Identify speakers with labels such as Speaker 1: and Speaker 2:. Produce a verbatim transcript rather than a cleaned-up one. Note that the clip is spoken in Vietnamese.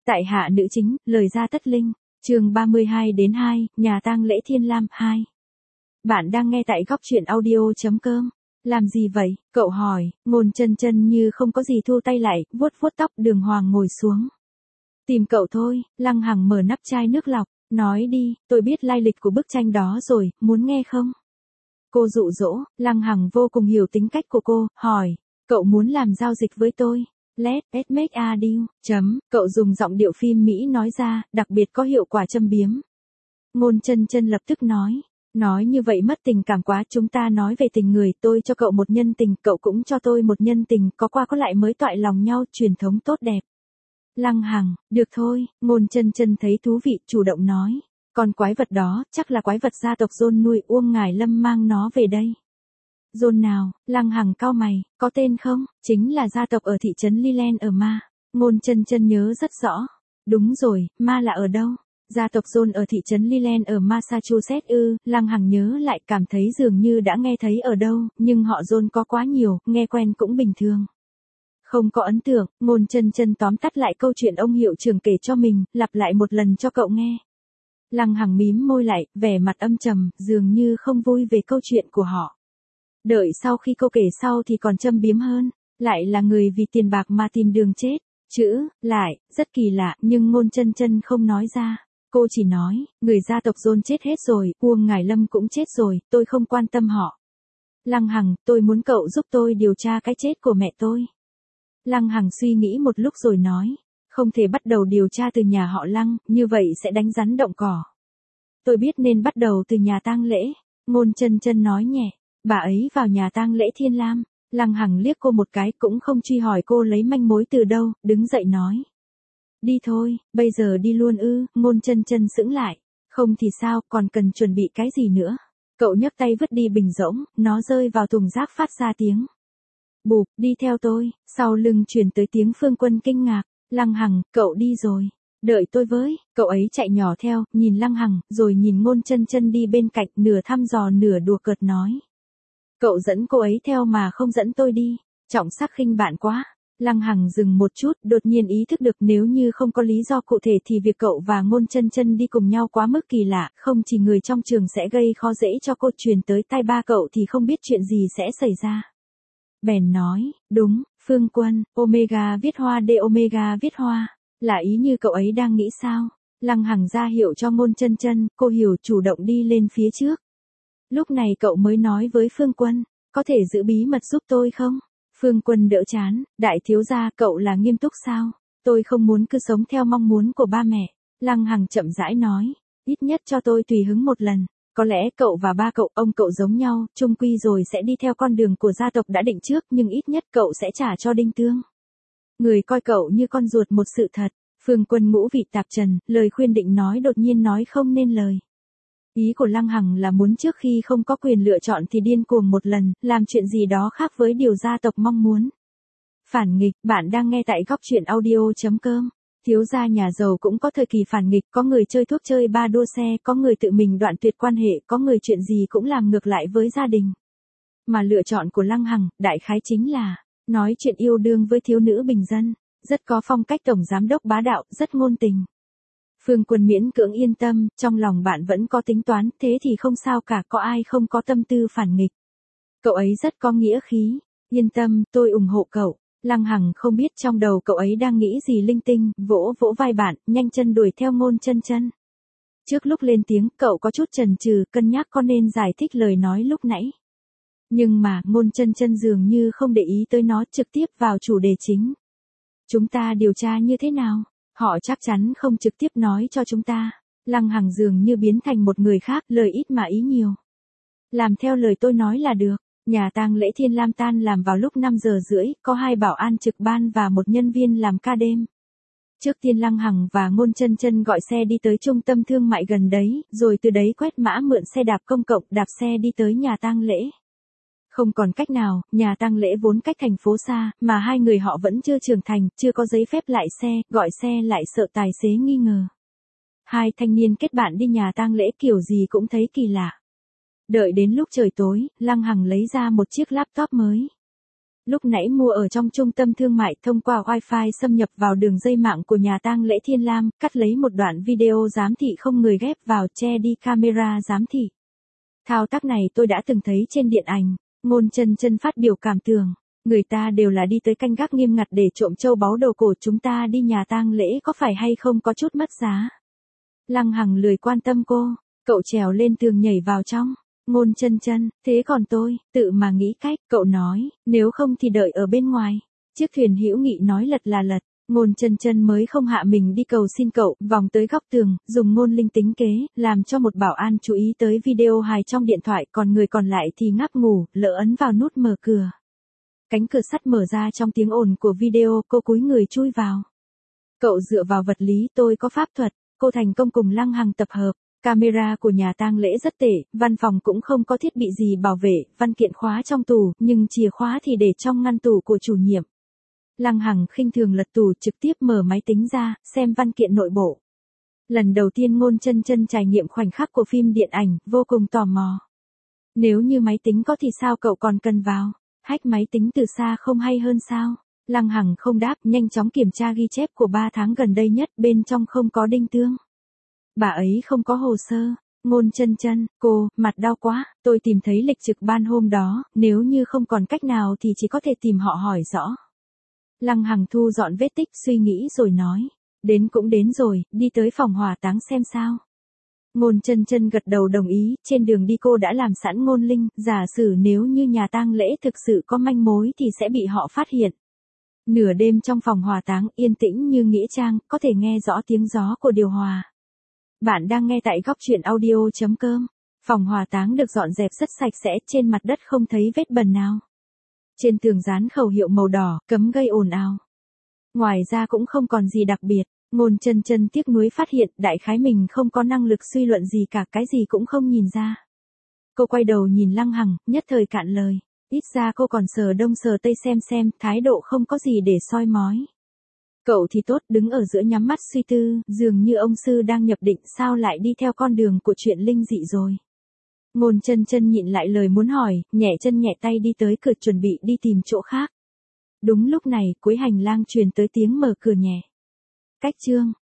Speaker 1: Tại hạ nữ chính, lời ra tất linh, chương ba mươi hai đến hai, nhà tang lễ Thiên Lam, hai. Bạn đang nghe tại góc truyện audio.com. Làm gì vậy? Cậu hỏi, Ngôn Chân Chân như không có gì thu tay lại, vuốt vuốt tóc Đường Hoàng ngồi xuống. Tìm cậu thôi, Lăng Hằng mở nắp chai nước lọc, nói đi, tôi biết lai lịch của bức tranh đó rồi, muốn nghe không? Cô dụ dỗ, Lăng Hằng vô cùng hiểu tính cách của cô, hỏi, cậu muốn làm giao dịch với tôi? Let's make a deal, chấm, cậu dùng giọng điệu phim Mỹ nói ra, đặc biệt có hiệu quả châm biếm. Ngôn Chân Chân lập tức nói, nói như vậy mất tình cảm quá, chúng ta nói về tình người, tôi cho cậu một nhân tình, cậu cũng cho tôi một nhân tình, có qua có lại mới toại lòng nhau, truyền thống tốt đẹp. Lăng Hằng, được thôi, Ngôn Chân Chân thấy thú vị, chủ động nói, còn quái vật đó, chắc là quái vật gia tộc John nuôi, Uông Ngải Lâm mang nó về đây. John nào? Lăng Hằng cau mày, có tên không? Chính là gia tộc ở thị trấn Leland ở Ma. Ngôn Chân Chân nhớ rất rõ. Đúng rồi, Ma là ở đâu? Gia tộc John ở thị trấn Leland ở Massachusetts ư? Lăng Hằng nhớ lại, cảm thấy dường như đã nghe thấy ở đâu, nhưng họ John có quá nhiều, nghe quen cũng bình thường. Không có ấn tượng, Ngôn Chân Chân tóm tắt lại câu chuyện ông hiệu trưởng kể cho mình, lặp lại một lần cho cậu nghe. Lăng Hằng mím môi lại, vẻ mặt âm trầm, dường như không vui về câu chuyện của họ. Đợi sau khi cô kể sau thì còn châm biếm hơn, lại là người vì tiền bạc mà tìm đường chết. Chữ, lại, rất kỳ lạ, nhưng Ngôn Chân Chân không nói ra. Cô chỉ nói, người gia tộc John chết hết rồi, Uông Ngải Lâm cũng chết rồi, tôi không quan tâm họ. Lăng Hằng, tôi muốn cậu giúp tôi điều tra cái chết của mẹ tôi. Lăng Hằng suy nghĩ một lúc rồi nói, không thể bắt đầu điều tra từ nhà họ Lăng, như vậy sẽ đánh rắn động cỏ. Tôi biết nên bắt đầu từ nhà tang lễ. Ngôn Chân Chân nói nhẹ. Bà ấy vào nhà tang lễ Thiên Lam. Lăng Hằng liếc cô một cái, cũng không truy hỏi cô lấy manh mối từ đâu, đứng dậy nói. Đi thôi, bây giờ đi luôn ư? Ngôn Chân Chân sững lại. Không thì sao, còn cần chuẩn bị cái gì nữa? Cậu nhấc tay vứt đi bình rỗng, nó rơi vào thùng rác phát ra tiếng. Bụp, đi theo tôi. Sau lưng truyền tới tiếng Phương Quân kinh ngạc. Lăng Hằng, cậu đi rồi. Đợi tôi với, cậu ấy chạy nhỏ theo, nhìn Lăng Hằng, rồi nhìn Ngôn Chân Chân đi bên cạnh, nửa thăm dò nửa đùa cợt nói. Cậu dẫn cô ấy theo mà không dẫn tôi đi, trọng sắc khinh bạn quá. Lăng Hằng dừng một chút, đột nhiên ý thức được nếu như không có lý do cụ thể thì việc cậu và Ngôn Chân Chân đi cùng nhau quá mức kỳ lạ, không chỉ người trong trường sẽ gây khó dễ cho cô, truyền tới tai ba cậu thì không biết chuyện gì sẽ xảy ra. Bèn nói, đúng, Phương Quân, Omega viết hoa D Omega viết hoa, là ý như cậu ấy đang nghĩ sao? Lăng Hằng ra hiệu cho Ngôn Chân Chân, cô hiểu, chủ động đi lên phía trước. Lúc này cậu mới nói với Phương Quân, có thể giữ bí mật giúp tôi không? Phương Quân đỡ chán, đại thiếu gia, cậu là nghiêm túc sao? Tôi không muốn cứ sống theo mong muốn của ba mẹ. Lăng Hằng chậm rãi nói, ít nhất cho tôi tùy hứng một lần. Có lẽ cậu và ba cậu, ông cậu giống nhau, chung quy rồi sẽ đi theo con đường của gia tộc đã định trước, nhưng ít nhất cậu sẽ trả cho Đinh Tương. Người coi cậu như con ruột một sự thật. Phương Quân ngũ vị tạp trần, lời khuyên định nói đột nhiên nói không nên lời. Ý của Lăng Hằng là muốn trước khi không có quyền lựa chọn thì điên cuồng một lần, làm chuyện gì đó khác với điều gia tộc mong muốn. Phản nghịch, bạn đang nghe tại góc truyện audio.com. Thiếu gia nhà giàu cũng có thời kỳ phản nghịch, có người chơi thuốc chơi ba đua xe, có người tự mình đoạn tuyệt quan hệ, có người chuyện gì cũng làm ngược lại với gia đình. Mà lựa chọn của Lăng Hằng, đại khái chính là, nói chuyện yêu đương với thiếu nữ bình dân, rất có phong cách tổng giám đốc bá đạo, rất ngôn tình. Phương Quân miễn cưỡng yên tâm, trong lòng bạn vẫn có tính toán, thế thì không sao cả, có ai không có tâm tư phản nghịch. Cậu ấy rất có nghĩa khí, yên tâm, tôi ủng hộ cậu. Lăng Hằng không biết trong đầu cậu ấy đang nghĩ gì linh tinh, vỗ vỗ vai bạn, nhanh chân đuổi theo Ngôn Chân Chân. Trước lúc lên tiếng, cậu có chút chần chừ, cân nhắc có nên giải thích lời nói lúc nãy. Nhưng mà, Ngôn Chân Chân dường như không để ý tới nó, trực tiếp vào chủ đề chính. Chúng ta điều tra như thế nào? Họ chắc chắn không trực tiếp nói cho chúng ta. Lăng Hằng dường như biến thành một người khác, lời ít mà ý nhiều. Làm theo lời tôi nói là được. Nhà tang lễ Thiên Lam tan làm vào lúc năm giờ rưỡi, có hai bảo an trực ban và một nhân viên làm ca đêm. Trước tiên Lăng Hằng và Ngôn Chân Chân gọi xe đi tới trung tâm thương mại gần đấy, rồi từ đấy quét mã mượn xe đạp công cộng, đạp xe đi tới nhà tang lễ. Không còn cách nào, nhà tang lễ vốn cách thành phố xa, mà hai người họ vẫn chưa trưởng thành, chưa có giấy phép lại xe, gọi xe lại sợ tài xế nghi ngờ. Hai thanh niên kết bạn đi nhà tang lễ kiểu gì cũng thấy kỳ lạ. Đợi đến lúc trời tối, Lăng Hằng lấy ra một chiếc laptop mới. Lúc nãy mua ở trong trung tâm thương mại thông qua Wi-Fi xâm nhập vào đường dây mạng của nhà tang lễ Thiên Lam, cắt lấy một đoạn video giám thị không người ghép vào che đi camera giám thị. Thao tác này tôi đã từng thấy trên điện ảnh. Ngôn Chân Chân phát biểu cảm tưởng. Người ta đều là đi tới canh gác nghiêm ngặt để trộm châu báu đồ cổ, chúng ta đi nhà tang lễ có phải hay không có chút mất giá. Lăng Hằng lười quan tâm cô, cậu trèo lên tường nhảy vào trong. Ngôn Chân Chân, thế còn tôi, tự mà nghĩ cách, cậu nói, nếu không thì đợi ở bên ngoài. Chiếc thuyền hữu nghị nói lật là lật, Ngôn Chân Chân mới không hạ mình đi cầu xin cậu, vòng tới góc tường, dùng ngôn linh tính kế, làm cho một bảo an chú ý tới video hài trong điện thoại, còn người còn lại thì ngáp ngủ, lỡ ấn vào nút mở cửa. Cánh cửa sắt mở ra trong tiếng ồn của video, cô cúi người chui vào. Cậu dựa vào vật lý, tôi có pháp thuật, cô thành công cùng Lăng Hằng tập hợp. Camera của nhà tang lễ rất tệ, văn phòng cũng không có thiết bị gì bảo vệ, văn kiện khóa trong tủ, nhưng chìa khóa thì để trong ngăn tủ của chủ nhiệm. Lăng Hằng khinh thường lật tủ, trực tiếp mở máy tính ra, xem văn kiện nội bộ. Lần đầu tiên Ngôn Chân Chân trải nghiệm khoảnh khắc của phim điện ảnh, vô cùng tò mò. Nếu như máy tính có thì sao cậu còn cần vào? Hack máy tính từ xa không hay hơn sao? Lăng Hằng không đáp, nhanh chóng kiểm tra ghi chép của ba tháng gần đây nhất, bên trong không có đinh tương. Bà ấy không có hồ sơ. Ngôn Chân Chân, cô, mặt đau quá, tôi tìm thấy lịch trực ban hôm đó, nếu như không còn cách nào thì chỉ có thể tìm họ hỏi rõ. Lăng Hằng thu dọn vết tích, suy nghĩ rồi nói, đến cũng đến rồi, đi tới phòng hỏa táng xem sao. Ngôn Chân Chân gật đầu đồng ý, trên đường đi cô đã làm sẵn ngôn linh, giả sử nếu như nhà tang lễ thực sự có manh mối thì sẽ bị họ phát hiện. Nửa đêm trong phòng hỏa táng yên tĩnh như nghĩa trang, có thể nghe rõ tiếng gió của điều hòa. Bạn đang nghe tại góc truyện audio chấm com. Phòng hỏa táng được dọn dẹp rất sạch sẽ, trên mặt đất không thấy vết bẩn nào. Trên tường dán khẩu hiệu màu đỏ, cấm gây ồn ào. Ngoài ra cũng không còn gì đặc biệt. Ngôn Chân Chân tiếc nuối phát hiện, đại khái mình không có năng lực suy luận gì cả, cái gì cũng không nhìn ra. Cô quay đầu nhìn Lăng Hằng, nhất thời cạn lời. Ít ra cô còn sờ đông sờ tây xem xem, thái độ không có gì để soi mói. Cậu thì tốt, đứng ở giữa nhắm mắt suy tư, dường như ông sư đang nhập định, sao lại đi theo con đường của chuyện linh dị rồi. Ngôn Chân Chân nhịn lại lời muốn hỏi, nhẹ chân nhẹ tay đi tới cửa chuẩn bị đi tìm chỗ khác. Đúng lúc này, cuối hành lang truyền tới tiếng mở cửa nhẹ. Cách chương